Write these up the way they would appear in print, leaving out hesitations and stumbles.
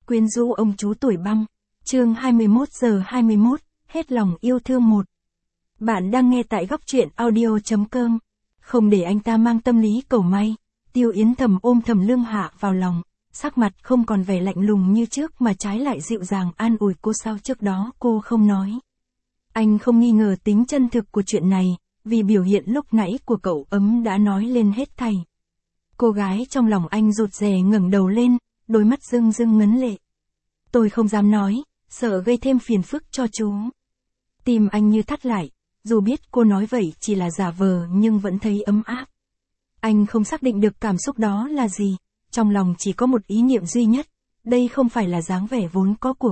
Quyến rũ ông chú tuổi băng. Chương 21:21, hết lòng yêu thương một. Bạn đang nghe tại góc truyện audio.com. Không để anh ta mang tâm lý cầu may, Tiêu Yến Thầm ôm Thẩm Lương Hạ vào lòng, sắc mặt không còn vẻ lạnh lùng như trước mà trái lại dịu dàng an ủi cô. Sao trước đó cô không nói? Anh không nghi ngờ tính chân thực của chuyện này, vì biểu hiện lúc nãy của cậu ấm đã nói lên hết thảy. Cô gái trong lòng anh rụt rè ngẩng đầu lên, đôi mắt rưng rưng ngấn lệ. Tôi không dám nói, sợ gây thêm phiền phức cho chú. Tim anh như thắt lại, dù biết cô nói vậy chỉ là giả vờ nhưng vẫn thấy ấm áp. Anh không xác định được cảm xúc đó là gì, trong lòng chỉ có một ý niệm duy nhất, đây không phải là dáng vẻ vốn có của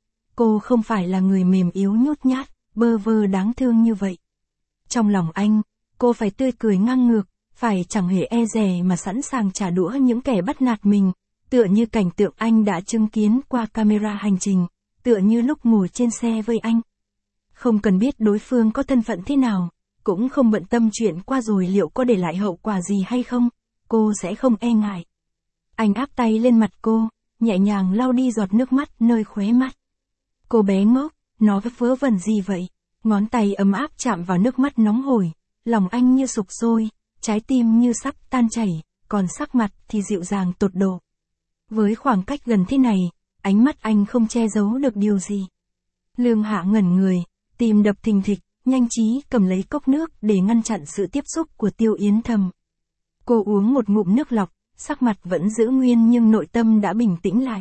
cô không phải là người mềm yếu nhút nhát, bơ vơ đáng thương như vậy. Trong lòng anh, cô phải tươi cười ngang ngược, phải chẳng hề e dè mà sẵn sàng trả đũa những kẻ bắt nạt mình, tựa như cảnh tượng anh đã chứng kiến qua camera hành trình, tựa như lúc ngồi trên xe với anh. Không cần biết đối phương có thân phận thế nào, cũng không bận tâm chuyện qua rồi liệu có để lại hậu quả gì hay không, cô sẽ không e ngại. Anh áp tay lên mặt cô, nhẹ nhàng lau đi giọt nước mắt nơi khóe mắt. Cô bé ngốc, nó vớ vẩn gì vậy? Ngón tay ấm áp chạm vào nước mắt nóng hổi, lòng anh như sục sôi, trái tim như sắp tan chảy, còn sắc mặt thì dịu dàng tột độ. Với khoảng cách gần thế này, ánh mắt anh không che giấu được điều gì. Lương Hạ ngẩn người, tim đập thình thịch, nhanh trí cầm lấy cốc nước để ngăn chặn sự tiếp xúc của Tiêu Yến Thầm. Cô uống một ngụm nước lọc, sắc mặt vẫn giữ nguyên nhưng nội tâm đã bình tĩnh lại.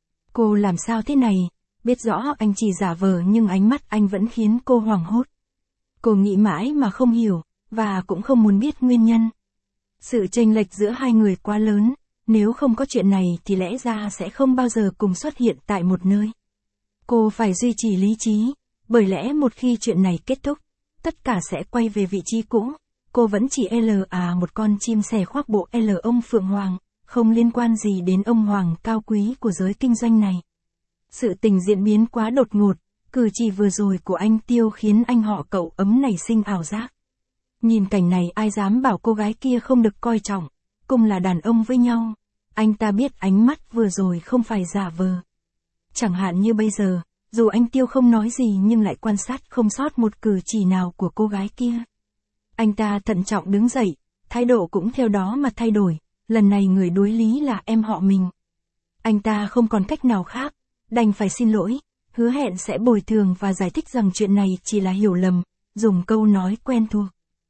Cô làm sao thế này? Biết rõ anh chỉ giả vờ nhưng ánh mắt anh vẫn khiến cô hoảng hốt. Cô nghĩ mãi mà không hiểu, và cũng không muốn biết nguyên nhân. Sự chênh lệch giữa hai người quá lớn, nếu không có chuyện này thì lẽ ra sẽ không bao giờ cùng xuất hiện tại một nơi. Cô phải duy trì lý trí, bởi lẽ một khi chuyện này kết thúc, tất cả sẽ quay về vị trí cũ. Cô vẫn chỉ một con chim sẻ khoác bộ ông Phượng Hoàng, không liên quan gì đến ông Hoàng cao quý của giới kinh doanh này. Sự tình diễn biến quá đột ngột, cử chỉ vừa rồi của anh Tiêu khiến anh họ cậu ấm nảy sinh ảo giác. Nhìn cảnh này ai dám bảo cô gái kia không được coi trọng, cùng là đàn ông với nhau. Anh ta biết ánh mắt vừa rồi không phải giả vờ. Chẳng hạn như bây giờ, dù anh Tiêu không nói gì nhưng lại quan sát không sót một cử chỉ nào của cô gái kia. Anh ta thận trọng đứng dậy, thái độ cũng theo đó mà thay đổi, lần này người đối lý là em họ mình. Anh ta không còn cách nào khác, đành phải xin lỗi, hứa hẹn sẽ bồi thường và giải thích rằng chuyện này chỉ là hiểu lầm, dùng câu nói quen thuộc.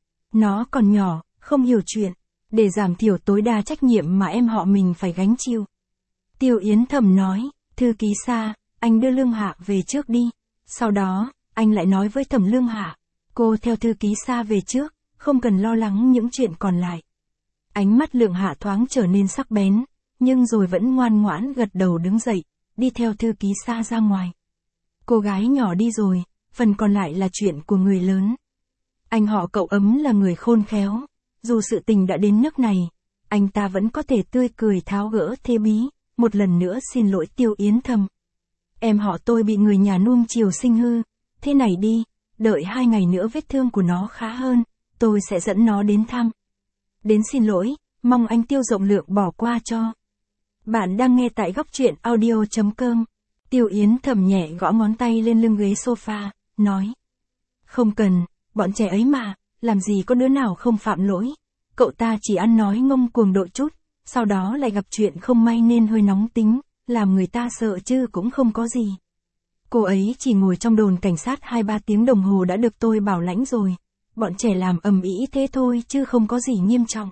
Nó còn nhỏ, không hiểu chuyện, để giảm thiểu tối đa trách nhiệm mà em họ mình phải gánh chịu. Tiêu Yến Thầm nói, thư ký Sa, anh đưa Lương Hạ về trước đi. Sau đó, anh lại nói với Thẩm Lương Hạ, cô theo thư ký Sa về trước, không cần lo lắng những chuyện còn lại. Ánh mắt Lương Hạ thoáng trở nên sắc bén, nhưng rồi vẫn ngoan ngoãn gật đầu đứng dậy, đi theo thư ký Sa ra ngoài. Cô gái nhỏ đi rồi, phần còn lại là chuyện của người lớn. Anh họ cậu ấm là người khôn khéo, dù sự tình đã đến nước này, anh ta vẫn có thể tươi cười tháo gỡ thê bí, một lần nữa xin lỗi Tiêu Yến Thầm. Em họ tôi bị người nhà nuông chiều sinh hư, thế này đi, đợi 2 ngày nữa vết thương của nó khá hơn, tôi sẽ dẫn nó đến thăm. Đến xin lỗi, mong anh Tiêu rộng lượng bỏ qua cho. Bạn đang nghe tại góc truyện audio.com. Tiêu Yến Thầm nhẹ gõ ngón tay lên lưng ghế sofa, nói. Không cần, bọn trẻ ấy mà, làm gì có đứa nào không phạm lỗi. Cậu ta chỉ ăn nói ngông cuồng độ chút, sau đó lại gặp chuyện không may nên hơi nóng tính, làm người ta sợ chứ cũng không có gì. Cô ấy chỉ ngồi trong đồn cảnh sát 2-3 tiếng đồng hồ đã được tôi bảo lãnh rồi. Bọn trẻ làm ầm ĩ thế thôi chứ không có gì nghiêm trọng.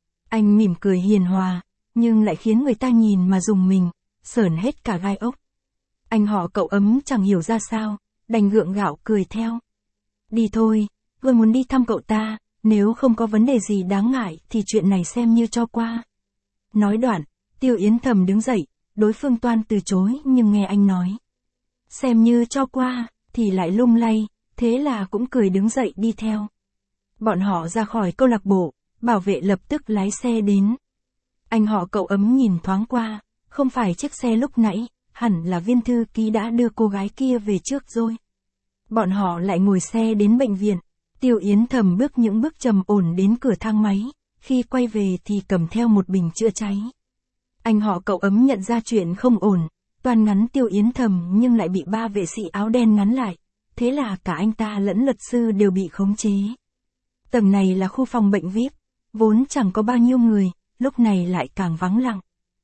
Anh mỉm cười hiền hòa, nhưng lại khiến người ta nhìn mà rùng mình, sởn hết cả gai ốc. Anh họ cậu ấm chẳng hiểu ra sao, đành gượng gạo cười theo. Đi thôi, tôi muốn đi thăm cậu ta, nếu không có vấn đề gì đáng ngại thì chuyện này xem như cho qua. Nói đoạn, Tiêu Yến Thầm đứng dậy, đối phương toan từ chối nhưng nghe anh nói. Xem như cho qua, thì lại lung lay, thế là cũng cười đứng dậy đi theo. Bọn họ ra khỏi câu lạc bộ, bảo vệ lập tức lái xe đến. Anh họ cậu ấm nhìn thoáng qua, không phải chiếc xe lúc nãy, hẳn là viên thư ký đã đưa cô gái kia về trước rồi. Bọn họ lại ngồi xe đến bệnh viện, Tiêu Yến Thầm bước những bước trầm ổn đến cửa thang máy, khi quay về thì cầm theo một bình chữa cháy. Anh họ cậu ấm nhận ra chuyện không ổn, toan ngắn Tiêu Yến Thầm nhưng lại bị ba vệ sĩ áo đen ngắn lại. Thế là cả anh ta lẫn luật sư đều bị khống chế. Tầng này là khu phòng bệnh VIP, vốn chẳng có bao nhiêu người, lúc này lại càng vắng lặng.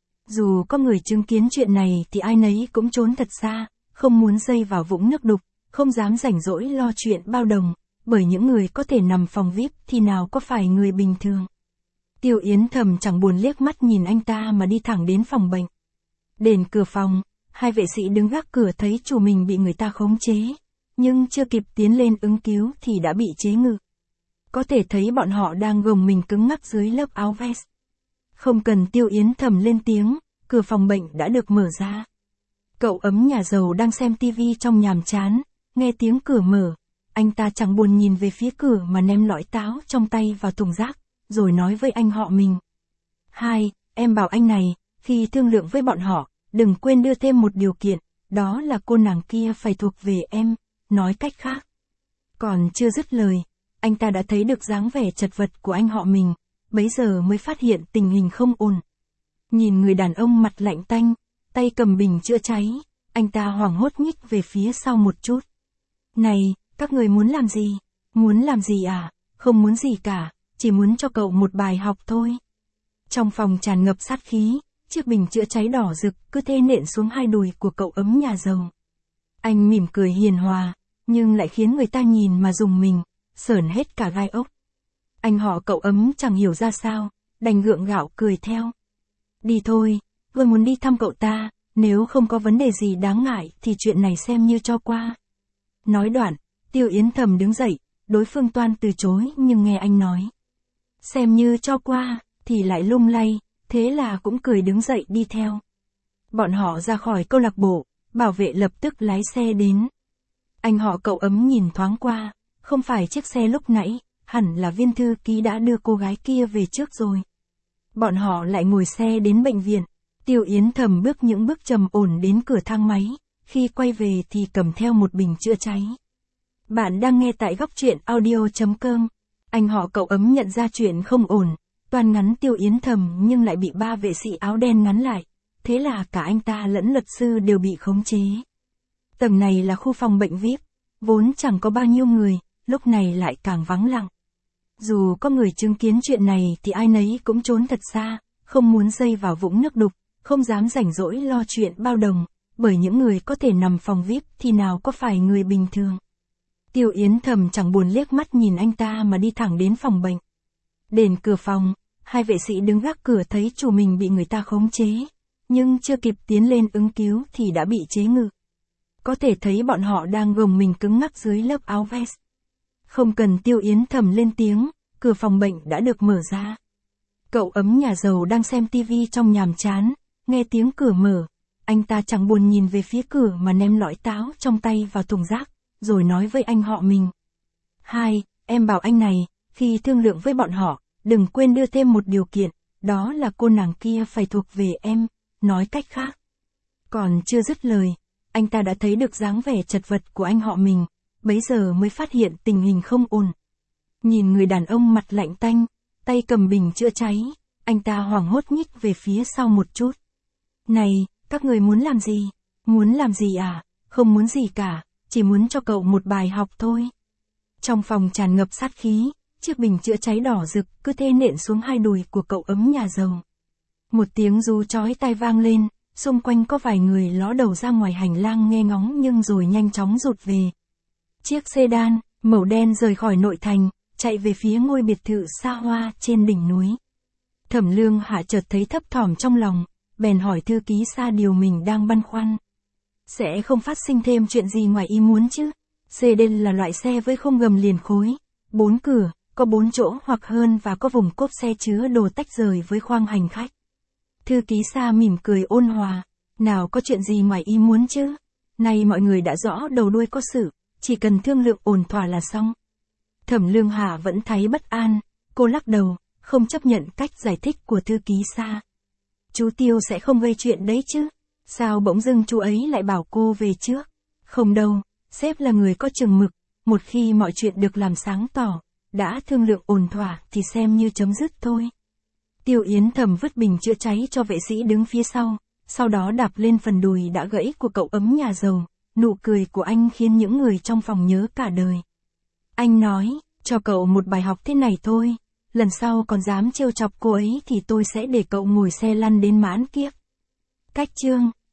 Dù có người chứng kiến chuyện này thì ai nấy cũng trốn thật xa, không muốn dây vào vũng nước đục, không dám rảnh rỗi lo chuyện bao đồng, bởi những người có thể nằm phòng VIP thì nào có phải người bình thường. Tiêu Yến Thầm chẳng buồn liếc mắt nhìn anh ta mà đi thẳng đến phòng bệnh. Đến cửa phòng, hai vệ sĩ đứng gác cửa thấy chủ mình bị người ta khống chế, nhưng chưa kịp tiến lên ứng cứu thì đã bị chế ngự. Có thể thấy bọn họ đang gồng mình cứng ngắc dưới lớp áo vest. Không cần Tiêu Yến Thầm lên tiếng, cửa phòng bệnh đã được mở ra. Cậu ấm nhà giàu đang xem tivi trong nhàm chán, nghe tiếng cửa mở, anh ta chẳng buồn nhìn về phía cửa mà ném lõi táo trong tay vào thùng rác, rồi nói với anh họ mình. Hai, em bảo anh này, khi thương lượng với bọn họ, đừng quên đưa thêm một điều kiện, đó là cô nàng kia phải thuộc về em, nói cách khác. Còn chưa dứt lời, anh ta đã thấy được dáng vẻ chật vật của anh họ mình, bấy giờ mới phát hiện tình hình không ổn. Nhìn người đàn ông mặt lạnh tanh, tay cầm bình chữa cháy, anh ta hoảng hốt nhích về phía sau một chút. Này, các người muốn làm gì? Muốn làm gì à? Không muốn gì cả, chỉ muốn cho cậu một bài học thôi. Trong phòng tràn ngập sát khí, chiếc bình chữa cháy đỏ rực cứ thế nện xuống hai đùi của cậu ấm nhà giàu. Anh mỉm cười hiền hòa, nhưng lại khiến người ta nhìn mà rùng mình, sởn hết cả gai ốc. Anh họ cậu ấm chẳng hiểu ra sao, đành gượng gạo cười theo. Đi thôi, tôi muốn đi thăm cậu ta, nếu không có vấn đề gì đáng ngại thì chuyện này xem như cho qua. Nói đoạn, Tiêu Yến Thầm đứng dậy, đối phương toan từ chối nhưng nghe anh nói. Xem như cho qua, thì lại lung lay, thế là cũng cười đứng dậy đi theo. Bọn họ ra khỏi câu lạc bộ, bảo vệ lập tức lái xe đến. Anh họ cậu ấm nhìn thoáng qua, không phải chiếc xe lúc nãy, hẳn là viên thư ký đã đưa cô gái kia về trước rồi. Bọn họ lại ngồi xe đến bệnh viện, Tiêu Yến Thầm bước những bước trầm ổn đến cửa thang máy, khi quay về thì cầm theo một bình chữa cháy. Bạn đang nghe tại góc truyện audio.com. Anh họ cậu ấm nhận ra chuyện không ổn, toan ngắn Tiêu Yến Thầm nhưng lại bị ba vệ sĩ áo đen ngắn lại. Thế là cả anh ta lẫn luật sư đều bị khống chế. Tầng này là khu phòng bệnh VIP, vốn chẳng có bao nhiêu người, lúc này lại càng vắng lặng. Dù có người chứng kiến chuyện này thì ai nấy cũng trốn thật xa, không muốn dây vào vũng nước đục, không dám rảnh rỗi lo chuyện bao đồng, bởi những người có thể nằm phòng VIP thì nào có phải người bình thường. Tiêu Yến Thầm chẳng buồn liếc mắt nhìn anh ta mà đi thẳng đến phòng bệnh. Đến cửa phòng, hai vệ sĩ đứng gác cửa thấy chủ mình bị người ta khống chế, nhưng chưa kịp tiến lên ứng cứu thì đã bị chế ngự. Có thể thấy bọn họ đang gồng mình cứng ngắc dưới lớp áo vest. Không cần Tiêu Yến Thầm lên tiếng, cửa phòng bệnh đã được mở ra. Cậu ấm nhà giàu đang xem tivi trong nhàm chán, nghe tiếng cửa mở, anh ta chẳng buồn nhìn về phía cửa mà ném lõi táo trong tay vào thùng rác, rồi nói với anh họ mình. Hai, em bảo anh này, khi thương lượng với bọn họ, đừng quên đưa thêm một điều kiện, đó là cô nàng kia phải thuộc về em, nói cách khác. Còn chưa dứt lời, anh ta đã thấy được dáng vẻ chật vật của anh họ mình, bấy giờ mới phát hiện tình hình không ổn. Nhìn người đàn ông mặt lạnh tanh, tay cầm bình chữa cháy, anh ta hoảng hốt nhích về phía sau một chút. Này, các người muốn làm gì? Muốn làm gì à? Không muốn gì cả, chỉ muốn cho cậu một bài học thôi. Trong phòng tràn ngập sát khí, chiếc bình chữa cháy đỏ rực cứ thế nện xuống hai đùi của cậu ấm nhà giàu. Một tiếng ru chói tai vang lên, xung quanh có vài người ló đầu ra ngoài hành lang nghe ngóng nhưng rồi nhanh chóng rụt về. Chiếc sedan, màu đen rời khỏi nội thành, chạy về phía ngôi biệt thự xa hoa trên đỉnh núi. Thẩm Lương Hạ chợt thấy thấp thỏm trong lòng, bèn hỏi thư ký Sa điều mình đang băn khoăn. Sẽ không phát sinh thêm chuyện gì ngoài ý muốn chứ? Sedan là loại xe với khung gầm liền khối, 4 cửa, có 4 chỗ hoặc hơn và có vùng cốp xe chứa đồ tách rời với khoang hành khách. Thư ký Sa mỉm cười ôn hòa, nào có chuyện gì ngoài ý muốn chứ? Nay mọi người đã rõ đầu đuôi có sự, chỉ cần thương lượng ổn thỏa là xong. Thẩm Lương Hà vẫn thấy bất an, cô lắc đầu, không chấp nhận cách giải thích của thư ký Sa. Chú Tiêu sẽ không gây chuyện đấy chứ? Sao bỗng dưng chú ấy lại bảo cô về trước? Không đâu, sếp là người có chừng mực, một khi mọi chuyện được làm sáng tỏ, đã thương lượng ổn thỏa thì xem như chấm dứt thôi. Tiêu Yến Thầm vứt bình chữa cháy cho vệ sĩ đứng phía sau, sau đó đạp lên phần đùi đã gãy của cậu ấm nhà giàu. Nụ cười của anh khiến những người trong phòng nhớ cả đời. Anh nói, cho cậu một bài học thế này thôi, lần sau còn dám trêu chọc cô ấy thì tôi sẽ để cậu ngồi xe lăn đến mãn kiếp. Cách chương